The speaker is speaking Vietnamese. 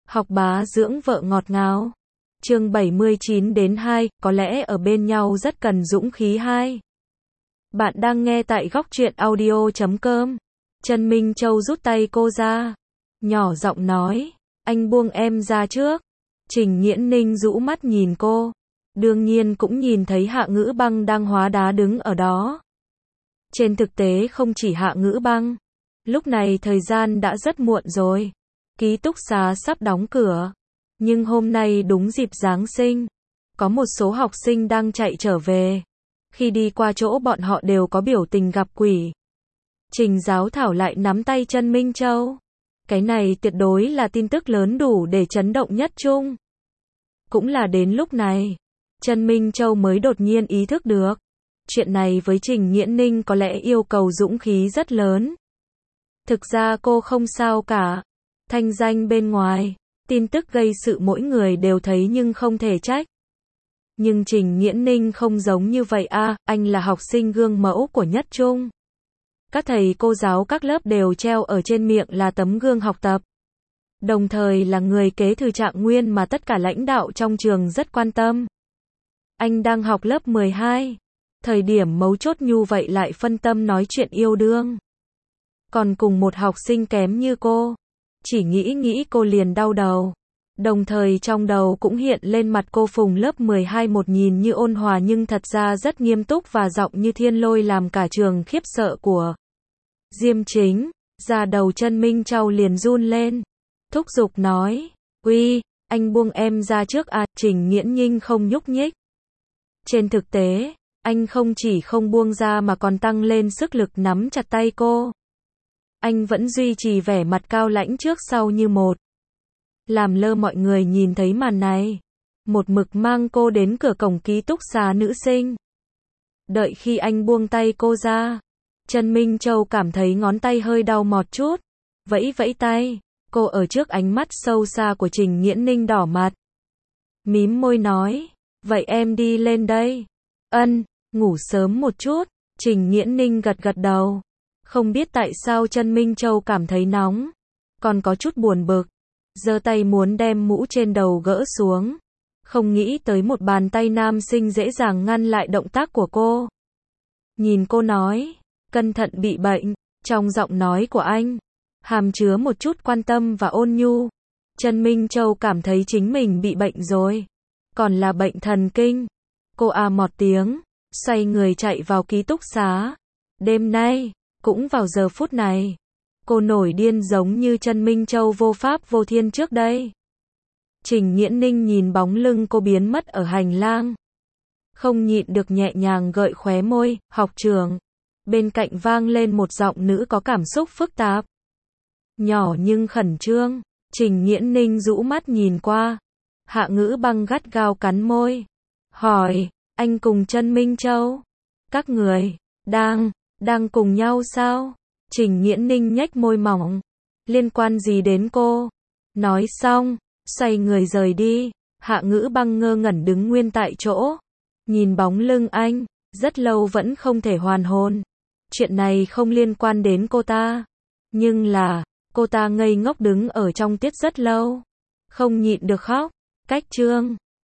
Học bá dưỡng vợ ngọt ngào. Chương 79-2, có lẽ ở bên nhau rất cần dũng khí 2. Bạn đang nghe tại góc truyện audio.com. Trần Minh Châu rút tay cô ra, nhỏ giọng nói, anh buông em ra trước. Trình Nghiễn Ninh rũ mắt nhìn cô, đương nhiên cũng nhìn thấy Hạ Ngữ Băng đang hóa đá đứng ở đó. Trên thực tế không chỉ Hạ Ngữ Băng, lúc này thời gian đã rất muộn rồi. Ký túc xá sắp đóng cửa, nhưng hôm nay đúng dịp Giáng sinh, có một số học sinh đang chạy trở về. Khi đi qua chỗ bọn họ đều có biểu tình gặp quỷ. Trình Giáo Thảo lại nắm tay Trần Minh Châu. Cái này tuyệt đối là tin tức lớn đủ để chấn động nhất trung. Cũng là đến lúc này, Trần Minh Châu mới đột nhiên ý thức được. Chuyện này với Trình Nghiễn Ninh có lẽ yêu cầu dũng khí rất lớn. Thực ra cô không sao cả. Thanh danh bên ngoài, tin tức gây sự mỗi người đều thấy nhưng không thể trách. Nhưng Trình Nghiễn Ninh không giống như vậy à, anh là học sinh gương mẫu của nhất trung. Các thầy cô giáo các lớp đều treo ở trên miệng là tấm gương học tập. Đồng thời là người kế thừa Trạng Nguyên mà tất cả lãnh đạo trong trường rất quan tâm. Anh đang học lớp 12. Thời điểm mấu chốt như vậy lại phân tâm nói chuyện yêu đương. Còn cùng một học sinh kém như cô. Chỉ nghĩ cô liền đau đầu. Đồng thời trong đầu cũng hiện lên mặt cô Phùng lớp 12 một nhìn như ôn hòa nhưng thật ra rất nghiêm túc và giọng như thiên lôi làm cả trường khiếp sợ của Diêm Chính. Da đầu Trần Minh Châu liền run lên. Thúc giục nói, uy, anh buông em ra trước à. Trình Nghiễn Ninh không nhúc nhích. Trên thực tế, anh không chỉ không buông ra mà còn tăng lên sức lực nắm chặt tay cô. Anh vẫn duy trì vẻ mặt cao lãnh trước sau như một. Làm lơ mọi người nhìn thấy màn này. Một mực mang cô đến cửa cổng ký túc xá nữ sinh. Đợi khi anh buông tay cô ra, Trần Minh Châu cảm thấy ngón tay hơi đau một chút. Vẫy vẫy tay, cô ở trước ánh mắt sâu xa của Trình Nghiễn Ninh đỏ mặt. Mím môi nói, vậy em đi lên đây. Ngủ sớm một chút. Trình Nghiễn Ninh gật gật đầu. Không biết tại sao Trần Minh Châu cảm thấy nóng, còn có chút buồn bực, giơ tay muốn đem mũ trên đầu gỡ xuống. Không nghĩ tới một bàn tay nam sinh dễ dàng ngăn lại động tác của cô. Nhìn cô nói, cẩn thận bị bệnh, trong giọng nói của anh, hàm chứa một chút quan tâm và ôn nhu. Trần Minh Châu cảm thấy chính mình bị bệnh rồi, còn là bệnh thần kinh. Cô à một tiếng, xoay người chạy vào ký túc xá. Đêm nay, cũng vào giờ phút này, cô nổi điên giống như Trần Minh Châu vô pháp vô thiên trước đây. Trình Nghiễn Ninh nhìn bóng lưng cô biến mất ở hành lang, không nhịn được nhẹ nhàng gợi khóe môi. Học trường, bên cạnh vang lên một giọng nữ có cảm xúc phức tạp, nhỏ nhưng khẩn trương. Trình Nghiễn Ninh rũ mắt nhìn qua, Hạ Ngữ Băng gắt gao cắn môi, hỏi, anh cùng Trần Minh Châu, các người đang cùng nhau sao? Trình Nghiễn Ninh nhếch môi mỏng, liên quan gì đến cô? Nói xong, xoay người rời đi. Hạ Ngữ Băng ngơ ngẩn đứng nguyên tại chỗ, nhìn bóng lưng anh, rất lâu vẫn không thể hoàn hồn. Chuyện này không liên quan đến cô ta, nhưng là, cô ta ngây ngốc đứng ở trong tiết rất lâu, không nhịn được khóc. Cách chương